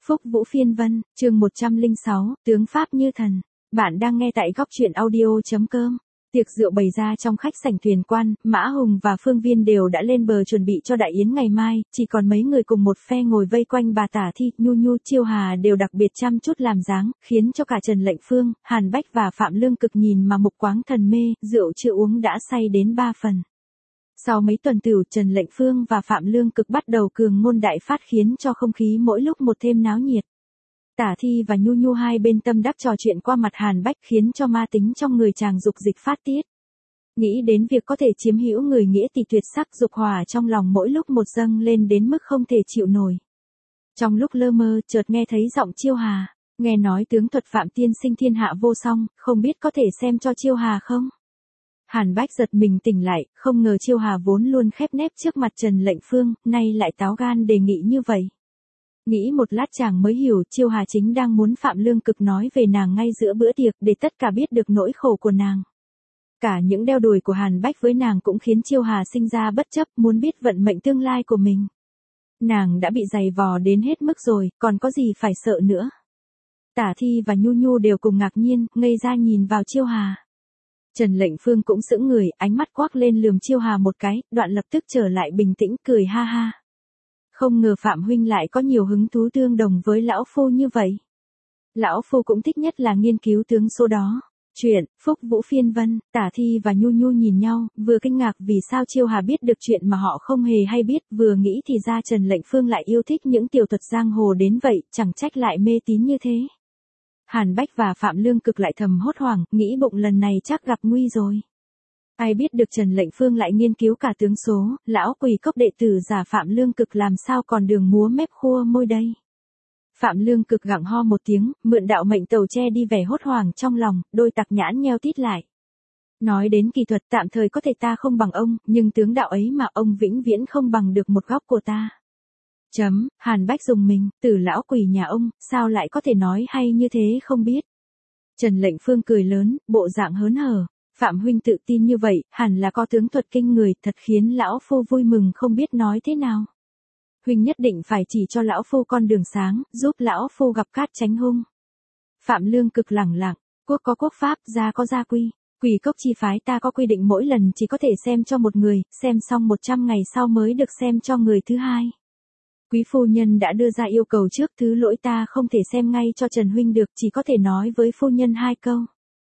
Phúc Vũ Phiên Vân, chương 106, tướng Pháp như thần. Bạn đang nghe tại góc truyện audio.com. Tiệc rượu bày ra trong khách sảnh thuyền quan, Mã Hùng và Phương Viên đều đã lên bờ chuẩn bị cho đại yến ngày mai, chỉ còn mấy người cùng một phe ngồi vây quanh bà Tả Thi, Nhu Nhu, Chiêu Hà đều đặc biệt chăm chút làm dáng, khiến cho cả Trần Lệnh Phương, Hàn Bách và Phạm Lương Cực nhìn mà mục quáng thần mê, rượu chưa uống đã say đến 3 phần. Sau mấy tuần tửu, Trần Lệnh Phương và Phạm Lương Cực bắt đầu cường ngôn đại phát khiến cho không khí mỗi lúc một thêm náo nhiệt. Tả Thi và Nhu Nhu hai bên tâm đắc trò chuyện qua mặt Hàn Bách khiến cho ma tính trong người chàng dục dịch phát tiết. Nghĩ đến việc có thể chiếm hữu người nghĩa thì tuyệt sắc, dục hỏa trong lòng mỗi lúc một dâng lên đến mức không thể chịu nổi. Trong lúc lơ mơ, chợt nghe thấy giọng Chiêu Hà, nghe nói tướng thuật Phạm tiên sinh thiên hạ vô song, không biết có thể xem cho Chiêu Hà không? Hàn Bách giật mình tỉnh lại, không ngờ Chiêu Hà vốn luôn khép nép trước mặt Trần Lệnh Phương, nay lại táo gan đề nghị như vậy. Nghĩ một lát chàng mới hiểu Chiêu Hà chính đang muốn Phạm Lương Cực nói về nàng ngay giữa bữa tiệc để tất cả biết được nỗi khổ của nàng. Cả những đeo đuổi của Hàn Bách với nàng cũng khiến Chiêu Hà sinh ra bất chấp muốn biết vận mệnh tương lai của mình. Nàng đã bị giày vò đến hết mức rồi, còn có gì phải sợ nữa. Tả Thi và Nhu Nhu đều cùng ngạc nhiên, ngây ra nhìn vào Chiêu Hà. Trần Lệnh Phương cũng sững người, ánh mắt quắc lên lườm Chiêu Hà một cái, đoạn lập tức trở lại bình tĩnh, cười ha ha. Không ngờ Phạm huynh lại có nhiều hứng thú tương đồng với lão phu như vậy. Lão phu cũng thích nhất là nghiên cứu tướng số đó. Chuyện, Phúc Vũ Phiên Vân, Tả Thi và Nhu Nhu nhìn nhau, vừa kinh ngạc vì sao Chiêu Hà biết được chuyện mà họ không hề hay biết, vừa nghĩ thì ra Trần Lệnh Phương lại yêu thích những tiểu thuật giang hồ đến vậy, chẳng trách lại mê tín như thế. Hàn Bách và Phạm Lương Cực lại thầm hốt hoảng, nghĩ bụng lần này chắc gặp nguy rồi. Ai biết được Trần Lệnh Phương lại nghiên cứu cả tướng số, lão quỷ cốc đệ tử giả Phạm Lương Cực làm sao còn đường múa mép khua môi đây. Phạm Lương Cực gặng ho một tiếng, mượn đạo mệnh tàu che đi vẻ hốt hoảng trong lòng, đôi tặc nhãn nheo tít lại. Nói đến kỳ thuật tạm thời có thể ta không bằng ông, nhưng tướng đạo ấy mà ông vĩnh viễn không bằng được một góc của ta. Hàn Bách dùng mình, Tử lão quỷ nhà ông, sao lại có thể nói hay như thế không biết. Trần Lệnh Phương cười lớn, bộ dạng hớn hở. Phạm huynh tự tin như vậy, hẳn là có tướng thuật kinh người, thật khiến lão phu vui mừng không biết nói thế nào. Huynh nhất định phải chỉ cho lão phu con đường sáng, giúp lão phu gặp cát tránh hung. Phạm Lương Cực lẳng lặng, quốc có quốc pháp, gia có gia quy. Quỷ cốc chi phái ta có quy định mỗi lần chỉ có thể xem cho một người, xem xong 100 ngày sau mới được xem cho người thứ hai. Quý phu nhân đã đưa ra yêu cầu trước, thứ lỗi ta không thể xem ngay cho Trần huynh được, chỉ có thể nói với phu nhân 2 câu.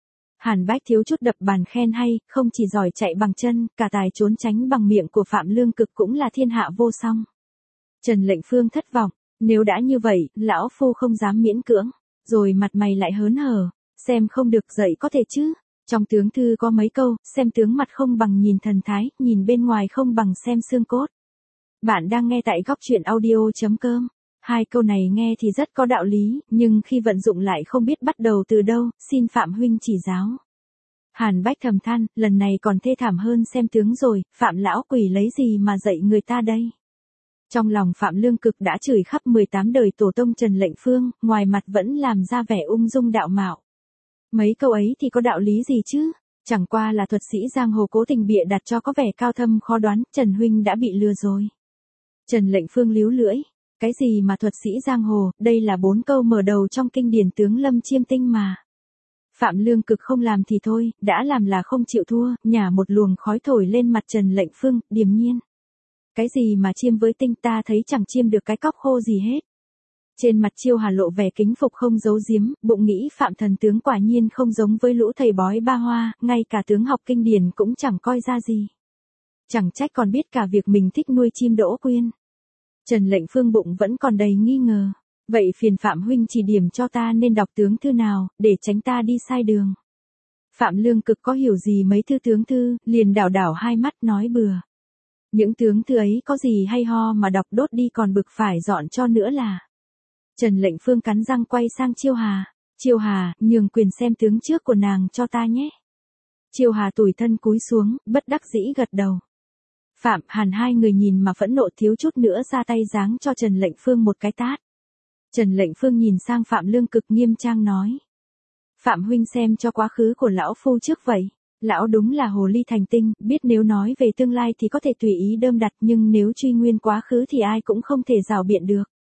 Hàn Bách thiếu chút đập bàn khen hay, không chỉ giỏi chạy bằng chân, cả tài trốn tránh bằng miệng của Phạm Lương Cực cũng là thiên hạ vô song. Trần Lệnh Phương thất vọng, nếu đã như vậy, lão phu không dám miễn cưỡng, rồi mặt mày lại hớn hở, xem không được dậy có thể chứ. Trong tướng thư có mấy câu, xem tướng mặt không bằng nhìn thần thái, nhìn bên ngoài không bằng xem xương cốt. Bạn đang nghe tại góc truyện audio.com. 2 câu này nghe thì rất có đạo lý, nhưng khi vận dụng lại không biết bắt đầu từ đâu, xin Phạm huynh chỉ giáo. Hàn Bách thầm than, lần này còn thê thảm hơn xem tướng rồi, Phạm lão quỷ lấy gì mà dạy người ta đây. Trong lòng Phạm Lương Cực đã chửi khắp 18 đời tổ tông Trần Lệnh Phương, ngoài mặt vẫn làm ra vẻ ung dung đạo mạo. Mấy câu ấy thì có đạo lý gì chứ, chẳng qua là thuật sĩ giang hồ cố tình bịa đặt cho có vẻ cao thâm khó đoán, Trần huynh đã bị lừa rồi. Trần Lệnh Phương líu lưỡi. Cái gì mà thuật sĩ giang hồ, đây là 4 câu mở đầu trong kinh điển tướng Lâm Chiêm Tinh mà. Phạm Lương Cực không làm thì thôi, đã làm là không chịu thua, nhả một luồng khói thổi lên mặt Trần Lệnh Phương, điềm nhiên. Cái gì mà chiêm với tinh, ta thấy chẳng chiêm được cái cóc khô gì hết. Trên mặt Chiêu Hà lộ vẻ kính phục không giấu giếm, bụng nghĩ Phạm thần tướng quả nhiên không giống với lũ thầy bói ba hoa, ngay cả tướng học kinh điển cũng chẳng coi ra gì. Chẳng trách còn biết cả việc mình thích nuôi chim đỗ quyên. Trần Lệnh Phương bụng vẫn còn đầy nghi ngờ. Vậy phiền Phạm huynh chỉ điểm cho ta nên đọc tướng thư nào, để tránh ta đi sai đường. Phạm Lương Cực có hiểu gì mấy thư tướng thư, liền đảo đảo hai mắt nói bừa. Những tướng thư ấy có gì hay ho mà đọc đốt đi còn bực phải dọn cho nữa là. Trần Lệnh Phương cắn răng quay sang Chiêu Hà. Chiêu Hà, nhường quyền xem tướng trước của nàng cho ta nhé. Chiêu Hà tủi thân cúi xuống, bất đắc dĩ gật đầu. Phạm, Hàn hai người nhìn mà phẫn nộ thiếu chút nữa ra tay giáng cho Trần Lệnh Phương một cái tát. Trần Lệnh Phương nhìn sang Phạm Lương Cực nghiêm trang nói. Phạm huynh xem cho quá khứ của lão phu trước vậy. Lão đúng là hồ ly thành tinh, biết nếu nói về tương lai thì có thể tùy ý đơm đặt nhưng nếu truy nguyên quá khứ thì ai cũng không thể rào biện được.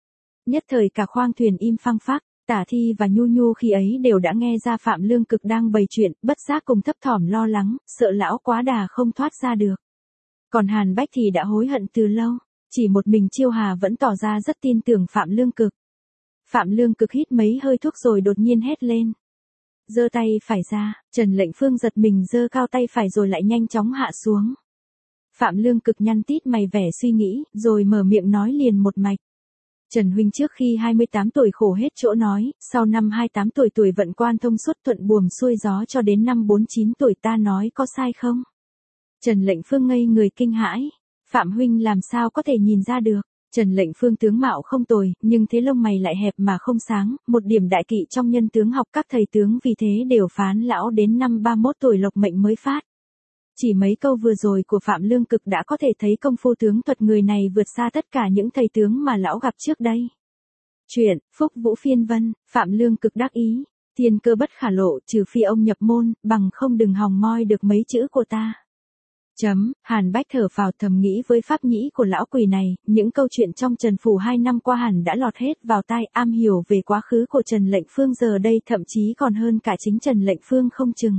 Nhất thời cả khoang thuyền im phăng phắc, Tả Thi và Nhu Nhu khi ấy đều đã nghe ra Phạm Lương Cực đang bày chuyện, bất giác cùng thấp thỏm lo lắng, sợ lão quá đà không thoát ra được. Còn Hàn Bách thì đã hối hận từ lâu, chỉ một mình Chiêu Hà vẫn tỏ ra rất tin tưởng Phạm Lương Cực. Phạm Lương Cực hít mấy hơi thuốc rồi đột nhiên hét lên. Giơ tay phải ra, Trần Lệnh Phương giật mình giơ cao tay phải rồi lại nhanh chóng hạ xuống. Phạm Lương Cực nhăn tít mày vẻ suy nghĩ, rồi mở miệng nói liền một mạch. Trần huynh trước khi 28 tuổi khổ hết chỗ nói, sau năm 28 tuổi vận quan thông suốt thuận buồm xuôi gió cho đến năm 49 tuổi ta nói có sai không? Trần Lệnh Phương ngây người kinh hãi. Phạm huynh làm sao có thể nhìn ra được? Trần Lệnh Phương tướng mạo không tồi, nhưng thế lông mày lại hẹp mà không sáng, một điểm đại kỵ trong nhân tướng học các thầy tướng vì thế đều phán lão đến năm 31 tuổi lộc mệnh mới phát. Chỉ mấy câu vừa rồi của Phạm Lương Cực đã có thể thấy công phu tướng thuật người này vượt xa tất cả những thầy tướng mà lão gặp trước đây. Chuyện, Phúc Vũ Phiên Vân, Phạm Lương Cực đắc ý, thiên cơ bất khả lộ trừ phi ông nhập môn, bằng không đừng hòng moi được mấy chữ của ta. Hàn Bách thở phào thầm nghĩ với pháp nhĩ của lão quỷ này, những câu chuyện trong Trần Phủ 2 năm qua hẳn đã lọt hết vào tai, am hiểu về quá khứ của Trần Lệnh Phương giờ đây thậm chí còn hơn cả chính Trần Lệnh Phương không chừng.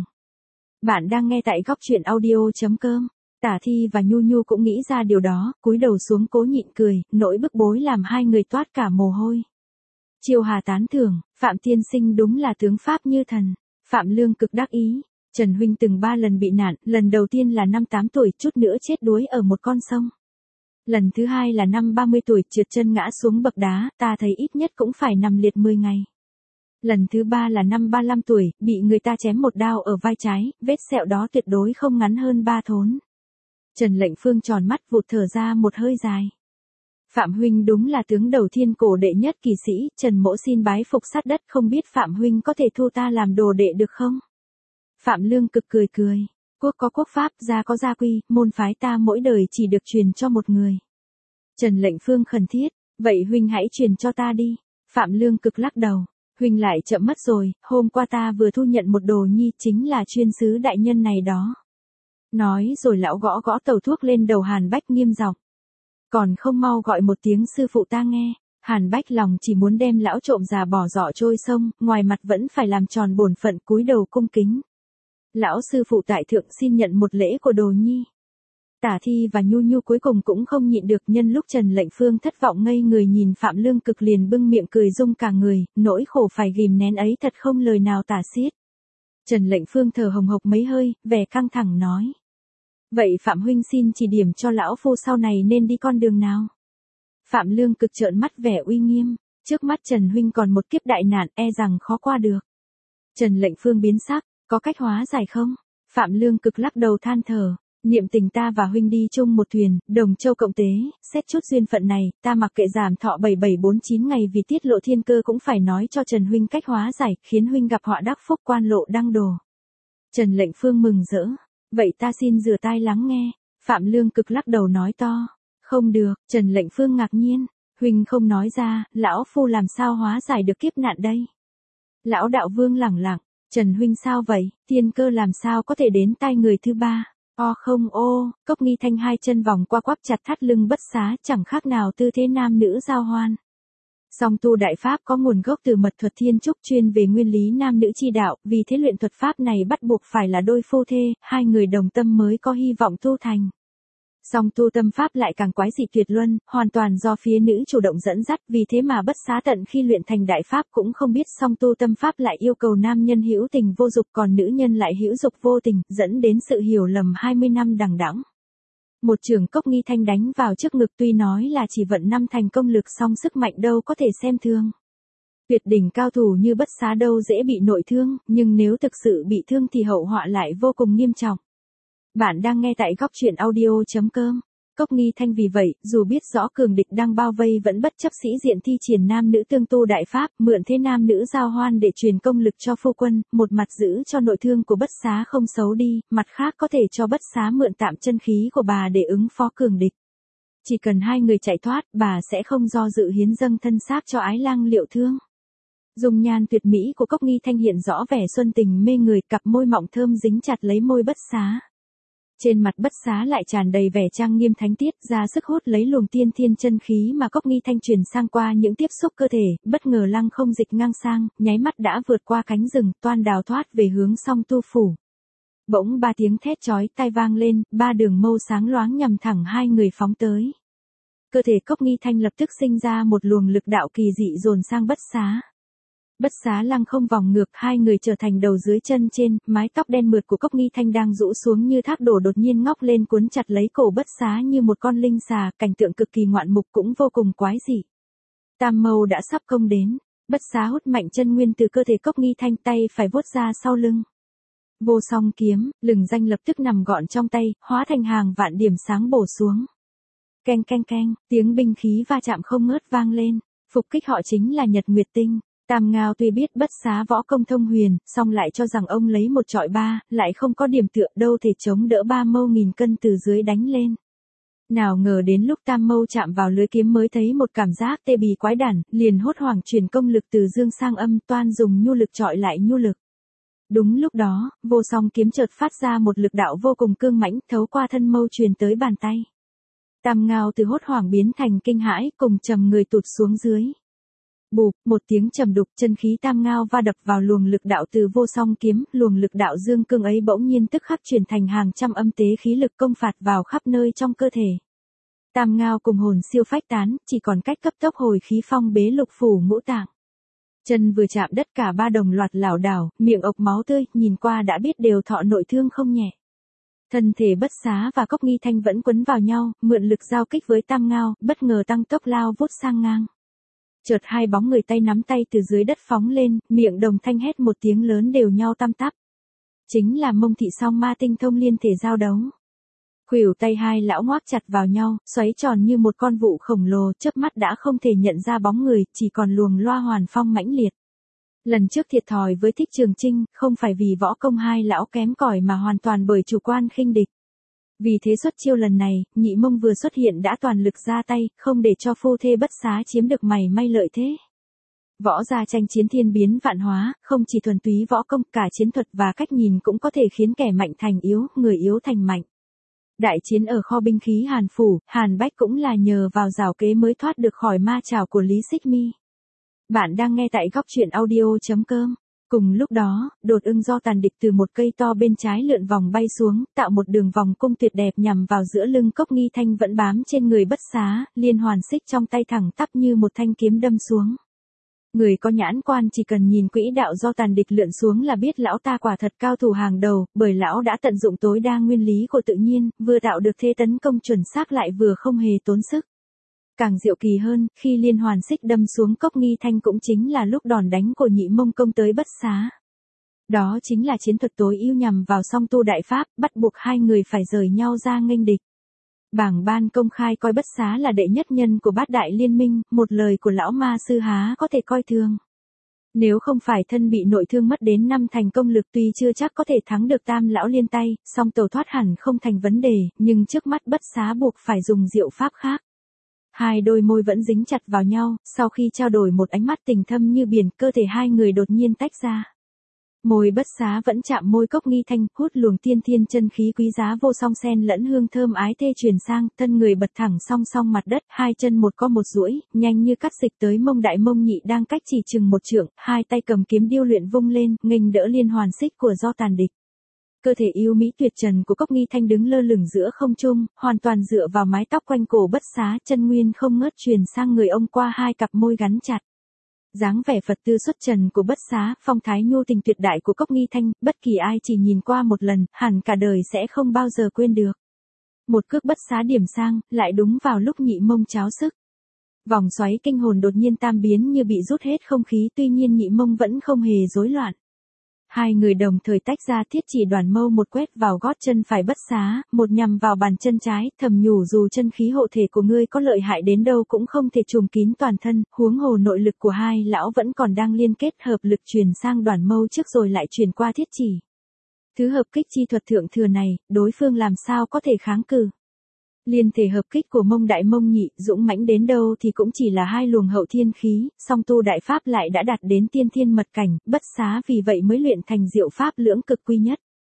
Bạn đang nghe tại góc truyện audio.com. Tả Thi và Nhu Nhu cũng nghĩ ra điều đó, cúi đầu xuống cố nhịn cười, nỗi bức bối làm hai người toát cả mồ hôi. Chiêu Hà tán thưởng, Phạm tiên sinh đúng là tướng pháp như thần. Phạm Lương Cực đắc ý. Trần huynh từng 3 lần bị nạn, lần đầu tiên là năm 8 tuổi chút nữa chết đuối ở một con sông. Lần thứ hai là năm 30 tuổi trượt chân ngã xuống bậc đá, ta thấy ít nhất cũng phải nằm liệt 10 ngày. Lần thứ 3 là năm 35 tuổi, bị người ta chém một đao ở vai trái, vết sẹo đó tuyệt đối không ngắn hơn 3 thốn. Trần Lệnh Phương tròn mắt vụt thở ra một hơi dài. Phạm huynh đúng là tướng đầu thiên cổ đệ nhất kỳ sĩ, Trần mỗ xin bái phục sát đất, không biết Phạm huynh có thể thu ta làm đồ đệ được không? Phạm Lương Cực cười cười, quốc có quốc pháp, gia có gia quy, môn phái ta mỗi đời chỉ được truyền cho một người. Trần Lệnh Phương khẩn thiết, vậy huynh hãy truyền cho ta đi. Phạm Lương Cực lắc đầu, huynh lại chậm mất rồi, hôm qua ta vừa thu nhận một đồ nhi chính là chuyên sứ đại nhân này đó. Nói rồi lão gõ gõ tàu thuốc lên đầu Hàn Bách nghiêm giọng. Còn không mau gọi một tiếng sư phụ ta nghe. Hàn Bách lòng chỉ muốn đem lão trộm già bỏ giỏ trôi sông, ngoài mặt vẫn phải làm tròn bổn phận cúi đầu cung kính. Lão sư phụ tại thượng xin nhận một lễ của đồ nhi. Tả Thi và Nhu Nhu cuối cùng cũng không nhịn được, nhân lúc Trần Lệnh Phương thất vọng ngây người nhìn Phạm Lương Cực liền bưng miệng cười rung cả người, nỗi khổ phải ghim nén ấy thật không lời nào tả xiết. Trần Lệnh Phương thở hồng hộc mấy hơi, vẻ căng thẳng nói. Vậy Phạm huynh xin chỉ điểm cho lão phu sau này nên đi con đường nào? Phạm Lương Cực trợn mắt vẻ uy nghiêm, trước mắt Trần huynh còn một kiếp đại nạn e rằng khó qua được. Trần Lệnh Phương biến sắc, có cách hóa giải không? Phạm Lương Cực lắc đầu than thở, niệm tình ta và huynh đi chung một thuyền, đồng châu cộng tế, xét chút duyên phận này, ta mặc kệ giảm thọ 7749 ngày vì tiết lộ thiên cơ cũng phải nói cho Trần huynh cách hóa giải, khiến huynh gặp họa đắc phúc quan lộ đăng đồ. Trần Lệnh Phương mừng rỡ, vậy ta xin rửa tai lắng nghe. Phạm Lương Cực lắc đầu nói to, không được. Trần Lệnh Phương ngạc nhiên, huynh không nói ra, lão phu làm sao hóa giải được kiếp nạn đây? Lão đạo vương lẳng lặng, Trần huynh sao vậy, thiên cơ làm sao có thể đến tai người thứ ba? Không Cốc Nghi Thanh hai chân vòng qua quắp chặt thắt lưng bất xá, chẳng khác nào tư thế nam nữ giao hoan. Song tu đại pháp có nguồn gốc từ mật thuật thiên trúc chuyên về nguyên lý nam nữ chi đạo, vì thế luyện thuật pháp này bắt buộc phải là đôi phu thê, hai người đồng tâm mới có hy vọng tu thành. Song tu tâm pháp lại càng quái dị tuyệt luân, hoàn toàn do phía nữ chủ động dẫn dắt, vì thế mà bất xá tận khi luyện thành đại pháp cũng không biết song tu tâm pháp lại yêu cầu nam nhân hữu tình vô dục còn nữ nhân lại hữu dục vô tình, dẫn đến sự hiểu lầm 20 năm đằng đẵng. Một chưởng Cốc Nghi Thanh đánh vào trước ngực tuy nói là chỉ vận 5 thành công lực song sức mạnh đâu có thể xem thường. Tuyệt đỉnh cao thủ như bất xá đâu dễ bị nội thương, nhưng nếu thực sự bị thương thì hậu họa lại vô cùng nghiêm trọng. Bạn đang nghe tại góc truyện audio.com. Cốc Nghi Thanh vì vậy, dù biết rõ cường địch đang bao vây vẫn bất chấp sĩ diện thi triển nam nữ tương tu đại pháp, mượn thế nam nữ giao hoan để truyền công lực cho phu quân, một mặt giữ cho nội thương của bất xá không xấu đi, mặt khác có thể cho bất xá mượn tạm chân khí của bà để ứng phó cường địch. Chỉ cần hai người chạy thoát, bà sẽ không do dự hiến dâng thân xác cho ái lang Liệu Thương. Dung nhan tuyệt mỹ của Cốc Nghi Thanh hiện rõ vẻ xuân tình mê người, cặp môi mọng thơm dính chặt lấy môi bất xá. Trên mặt Bất Xá lại tràn đầy vẻ trang nghiêm thánh tiết, ra sức hút lấy luồng tiên thiên chân khí mà Cốc Nghi Thanh truyền sang qua những tiếp xúc cơ thể, bất ngờ lăng không dịch ngang sang, nháy mắt đã vượt qua cánh rừng, toan đào thoát về hướng Song Tu phủ. Bỗng ba tiếng thét chói tai vang lên, ba đường mâu sáng loáng nhằm thẳng hai người phóng tới. Cơ thể Cốc Nghi Thanh lập tức sinh ra một luồng lực đạo kỳ dị dồn sang Bất Xá. Bất Xá lăng không vòng ngược, hai người trở thành đầu dưới chân trên, mái tóc đen mượt của Cốc Nghi Thanh đang rũ xuống như thác đổ đột nhiên ngóc lên cuốn chặt lấy cổ Bất Xá như một con linh xà, cảnh tượng cực kỳ ngoạn mục cũng vô cùng quái dị. Tam mâu đã sắp công đến, Bất Xá hút mạnh chân nguyên từ cơ thể Cốc Nghi Thanh, tay phải vuốt ra sau lưng. Vô Song kiếm, lừng danh lập tức nằm gọn trong tay, hóa thành hàng vạn điểm sáng bổ xuống. Keng keng keng, tiếng binh khí va chạm không ngớt vang lên, phục kích họ chính là Nhật Nguyệt Tinh. Tam Ngao tuy biết Bất Xá võ công thông huyền, song lại cho rằng ông lấy một trọi ba, lại không có điểm tựa đâu thể chống đỡ ba mâu nghìn cân từ dưới đánh lên. Nào ngờ đến lúc tam mâu chạm vào lưới kiếm mới thấy một cảm giác tê bì quái đản, liền hốt hoảng chuyển công lực từ dương sang âm, toan dùng nhu lực trọi lại nhu lực. Đúng lúc đó, Vô Song kiếm chợt phát ra một lực đạo vô cùng cương mãnh, thấu qua thân mâu truyền tới bàn tay. Tam Ngao từ hốt hoảng biến thành kinh hãi, cùng trầm người tụt xuống dưới. Bụp, một tiếng trầm đục, chân khí Tam Ngao va đập vào luồng lực đạo từ Vô Song kiếm, luồng lực đạo dương cương ấy bỗng nhiên tức khắc chuyển thành hàng trăm âm tế khí lực công phạt vào khắp nơi trong cơ thể. Tam Ngao cùng hồn siêu phách tán, chỉ còn cách cấp tốc hồi khí phong bế lục phủ ngũ tạng. Chân vừa chạm đất cả ba đồng loạt lảo đảo, miệng ộc máu tươi, nhìn qua đã biết đều thọ nội thương không nhẹ. Thân thể Bất Xá và Cốc Nghi Thanh vẫn quấn vào nhau, mượn lực giao kích với Tam Ngao, bất ngờ tăng tốc lao vút sang ngang. Chợt hai bóng người tay nắm tay từ dưới đất phóng lên, miệng đồng thanh hét một tiếng lớn đều nhau tăm tắp. Chính là Mông Thị song ma tinh thông liên thể giao đấu. Khuỷu tay hai lão ngoác chặt vào nhau, xoáy tròn như một con vụ khổng lồ, chớp mắt đã không thể nhận ra bóng người, chỉ còn luồng loa hoàn phong mãnh liệt. Lần trước thiệt thòi với Thích Trường Chinh, không phải vì võ công hai lão kém cỏi mà hoàn toàn bởi chủ quan khinh địch. Vì thế xuất chiêu lần này, Nhị Mông vừa xuất hiện đã toàn lực ra tay, không để cho phu thê Bất Xá chiếm được mảy may lợi thế. Võ gia tranh chiến thiên biến vạn hóa, không chỉ thuần túy võ công, cả chiến thuật và cách nhìn cũng có thể khiến kẻ mạnh thành yếu, người yếu thành mạnh. Đại chiến ở kho binh khí Hàn Phủ, Hàn Bách cũng là nhờ vào giảo kế mới thoát được khỏi ma trảo của Lý Xích Mi. Bạn đang nghe tại góc truyện audio.com. Cùng lúc đó, đột ưng do tàn địch từ một cây to bên trái lượn vòng bay xuống, tạo một đường vòng cung tuyệt đẹp nhằm vào giữa lưng Cốc Nghi Thanh vẫn bám trên người Bất Xá, liên hoàn xích trong tay thẳng tắp như một thanh kiếm đâm xuống. Người có nhãn quan chỉ cần nhìn quỹ đạo do tàn địch lượn xuống là biết lão ta quả thật cao thủ hàng đầu, bởi lão đã tận dụng tối đa nguyên lý của tự nhiên, vừa tạo được thế tấn công chuẩn xác lại vừa không hề tốn sức. Càng diệu kỳ hơn, khi liên hoàn xích đâm xuống Cốc Nghi Thanh cũng chính là lúc đòn đánh của Nhị Mông công tới Bất Xá. Đó chính là chiến thuật tối ưu nhằm vào Song Tu đại pháp, bắt buộc hai người phải rời nhau ra nghênh địch. Bảng ban công khai coi Bất Xá là đệ nhất nhân của Bát Đại Liên Minh, một lời của lão ma sư há có thể coi thường. Nếu không phải thân bị nội thương mất đến 5 thành công lực tuy chưa chắc có thể thắng được Tam lão liên tay, song tẩu thoát hẳn không thành vấn đề, nhưng trước mắt Bất Xá buộc phải dùng diệu pháp khác. Hai đôi môi vẫn dính chặt vào nhau, sau khi trao đổi một ánh mắt tình thâm như biển, cơ thể hai người đột nhiên tách ra. Môi Bất Xá vẫn chạm môi Cốc Nghi Thanh, hút luồng tiên thiên chân khí quý giá vô song sen lẫn hương thơm ái thê truyền sang, thân người bật thẳng song song mặt đất, hai chân một co một duỗi, nhanh như cắt dịch tới mông đại mông nhị đang cách chỉ chừng một trượng, hai tay cầm kiếm điêu luyện vung lên, nghênh đỡ liên hoàn xích của do tàn địch. Cơ thể yêu mỹ tuyệt trần của Cốc Nghi Thanh đứng lơ lửng giữa không trung, hoàn toàn dựa vào mái tóc quanh cổ Bất Xá, chân nguyên không ngớt truyền sang người ông qua hai cặp môi gắn chặt. Dáng vẻ Phật tư xuất trần của Bất Xá, phong thái nhu tình tuyệt đại của Cốc Nghi Thanh, bất kỳ ai chỉ nhìn qua một lần, hẳn cả đời sẽ không bao giờ quên được. Một cước Bất Xá điểm sang, lại đúng vào lúc Nhị Mông cháo sức. Vòng xoáy kinh hồn đột nhiên tam biến như bị rút hết không khí, tuy nhiên Nhị Mông vẫn không hề rối loạn. Hai người đồng thời tách ra, thiết chỉ đoàn mâu một quét vào gót chân phải Bất Xá, một nhằm vào bàn chân trái, thầm nhủ dù chân khí hộ thể của ngươi có lợi hại đến đâu cũng không thể trùm kín toàn thân, huống hồ nội lực của hai lão vẫn còn đang liên kết, hợp lực truyền sang đoàn mâu trước rồi lại truyền qua thiết chỉ. Thứ hợp kích chi thuật thượng thừa này, đối phương làm sao có thể kháng cự. Liên thể hợp kích của Mông đại mông nhị, dũng mãnh đến đâu thì cũng chỉ là hai luồng hậu thiên khí, song tu đại pháp lại đã đạt đến tiên thiên mật cảnh, Bất Xá vì vậy mới luyện thành diệu pháp lưỡng cực quy nhất.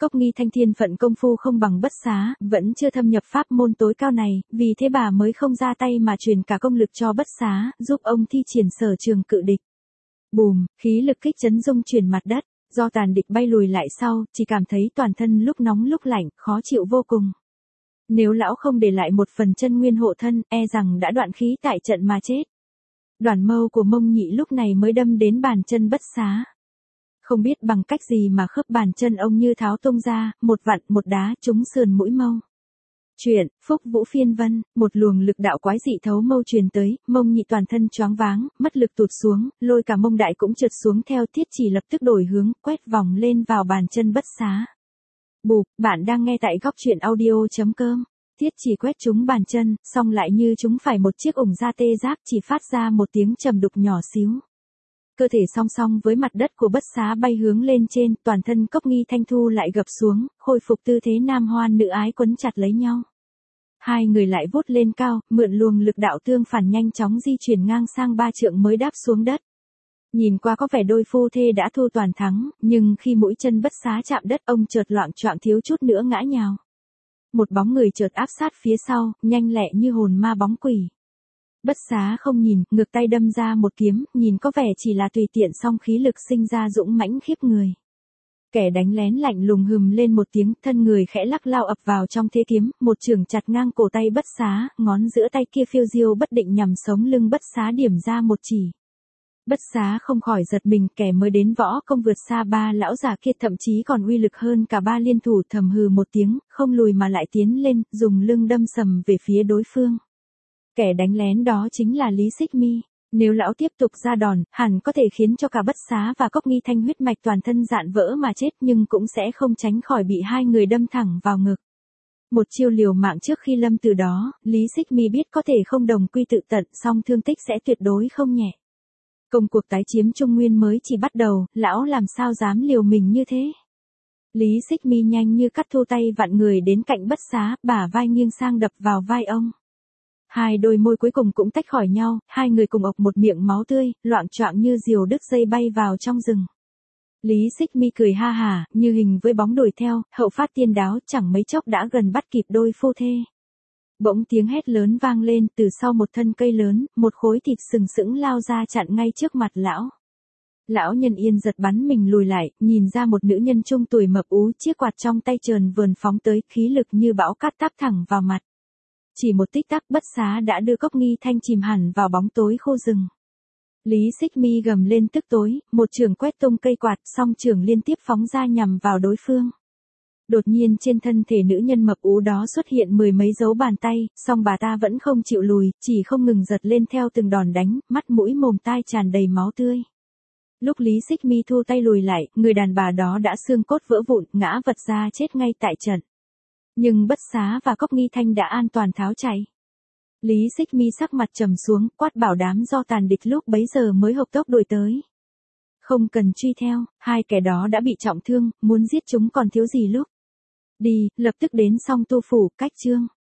Cốc Nghi Thanh thiên phận công phu không bằng Bất Xá, vẫn chưa thâm nhập pháp môn tối cao này, vì thế bà mới không ra tay mà truyền cả công lực cho Bất Xá, giúp ông thi triển sở trường cự địch. Bùm, khí lực kích chấn rung chuyển mặt đất, do tàn địch bay lùi lại sau, chỉ cảm thấy toàn thân lúc nóng lúc lạnh, khó chịu vô cùng. Nếu lão không để lại một phần chân nguyên hộ thân, e rằng đã đoạn khí tại trận mà chết. Đoàn mâu của Mông Nhị lúc này mới đâm đến bàn chân Bất Xá. Không biết bằng cách gì mà khớp bàn chân ông như tháo tung ra, một vặn một đá trúng sườn mũi mâu. Chuyện, Phúc Vũ Phiên Vân, một luồng lực đạo quái dị thấu mâu truyền tới, Mông Nhị toàn thân choáng váng, mất lực tụt xuống, lôi cả mông đại cũng trượt xuống theo Thiết Chỉ lập tức đổi hướng, quét vòng lên vào bàn chân Bất Xá. Bụp, bạn đang nghe tại góc truyện audio.com. Thiết Chỉ quét trúng bàn chân, xong lại như chúng phải một chiếc ủng da tê giáp chỉ phát ra một tiếng trầm đục nhỏ xíu. Cơ thể song song với mặt đất của Bất Xá bay hướng lên trên, toàn thân Cốc Nghi Thanh thu lại gập xuống, khôi phục tư thế nam hoan nữ ái quấn chặt lấy nhau. Hai người lại vút lên cao, mượn luồng lực đạo tương phản nhanh chóng di chuyển ngang sang 3 trượng mới đáp xuống đất. Nhìn qua có vẻ đôi phu thê đã thu toàn thắng, nhưng khi mũi chân Bất Xá chạm đất ông chợt loạng choạng thiếu chút nữa ngã nhào. Một bóng người chợt áp sát phía sau, nhanh lẹ như hồn ma bóng quỷ. Bất Xá không nhìn, ngược tay đâm ra một kiếm, nhìn có vẻ chỉ là tùy tiện song khí lực sinh ra dũng mãnh khiếp người. Kẻ đánh lén lạnh lùng hừm lên một tiếng, thân người khẽ lắc lao ập vào trong thế kiếm, một chưởng chặt ngang cổ tay Bất Xá, ngón giữa tay kia phiêu diêu bất định nhằm sống lưng Bất Xá điểm ra một chỉ. Bất Xá không khỏi giật mình, kẻ mới đến võ công vượt xa ba lão già kia, thậm chí còn uy lực hơn cả ba liên thủ, thầm hừ một tiếng, không lùi mà lại tiến lên, dùng lưng đâm sầm về phía đối phương. Kẻ đánh lén đó chính là Lý Xích Mi. Nếu lão tiếp tục ra đòn, hẳn có thể khiến cho cả Bất Xá và Cốc Nghi Thanh huyết mạch toàn thân dạn vỡ mà chết, nhưng cũng sẽ không tránh khỏi bị hai người đâm thẳng vào ngực. Một chiêu liều mạng trước khi lâm từ đó, Lý Xích Mi biết có thể không đồng quy tự tận, song thương tích sẽ tuyệt đối không nhẹ. Công cuộc tái chiếm Trung Nguyên mới chỉ bắt đầu, lão làm sao dám liều mình như thế. Lý Xích Mi nhanh như cắt thu tay vặn người đến cạnh Bất Xá, bả vai nghiêng sang đập vào vai ông. Hai đôi môi cuối cùng cũng tách khỏi nhau, hai người cùng ộc một miệng máu tươi, loạng choạng như diều đứt dây bay vào trong rừng. Lý Xích Mi cười ha hả, như hình với bóng đuổi theo, hậu phát tiên đáo, chẳng mấy chốc đã gần bắt kịp đôi phu thê. Bỗng tiếng hét lớn vang lên, từ sau một thân cây lớn, một khối thịt sừng sững lao ra chặn ngay trước mặt lão. Lão Nhân Yên giật bắn mình lùi lại, nhìn ra một nữ nhân trung tuổi mập ú, chiếc quạt trong tay trờn vờn phóng tới, khí lực như bão cát táp thẳng vào mặt. Chỉ một tích tắc, Bất Xá đã đưa Cốc Nghi Thanh chìm hẳn vào bóng tối khô rừng. Lý Xích Mi gầm lên tức tối, một chưởng quét tung cây quạt, song chưởng liên tiếp phóng ra nhằm vào đối phương. Đột nhiên trên thân thể nữ nhân mập ú đó xuất hiện mười mấy dấu bàn tay, song bà ta vẫn không chịu lùi, chỉ không ngừng giật lên theo từng đòn đánh, mắt mũi mồm tai tràn đầy máu tươi. Lúc Lý Xích Mi thu tay lùi lại, người đàn bà đó đã xương cốt vỡ vụn, ngã vật ra chết ngay tại trận. Nhưng Bất Xá và Cốc Nghi Thanh đã an toàn tháo chạy. Lý Xích Mi sắc mặt trầm xuống, quát bảo đám do tàn địch lúc bấy giờ mới hộc tốc đuổi tới. Không cần truy theo, hai kẻ đó đã bị trọng thương, muốn giết chúng còn thiếu gì lúc. Đi, lập tức đến Song Tu Phủ, cách chương.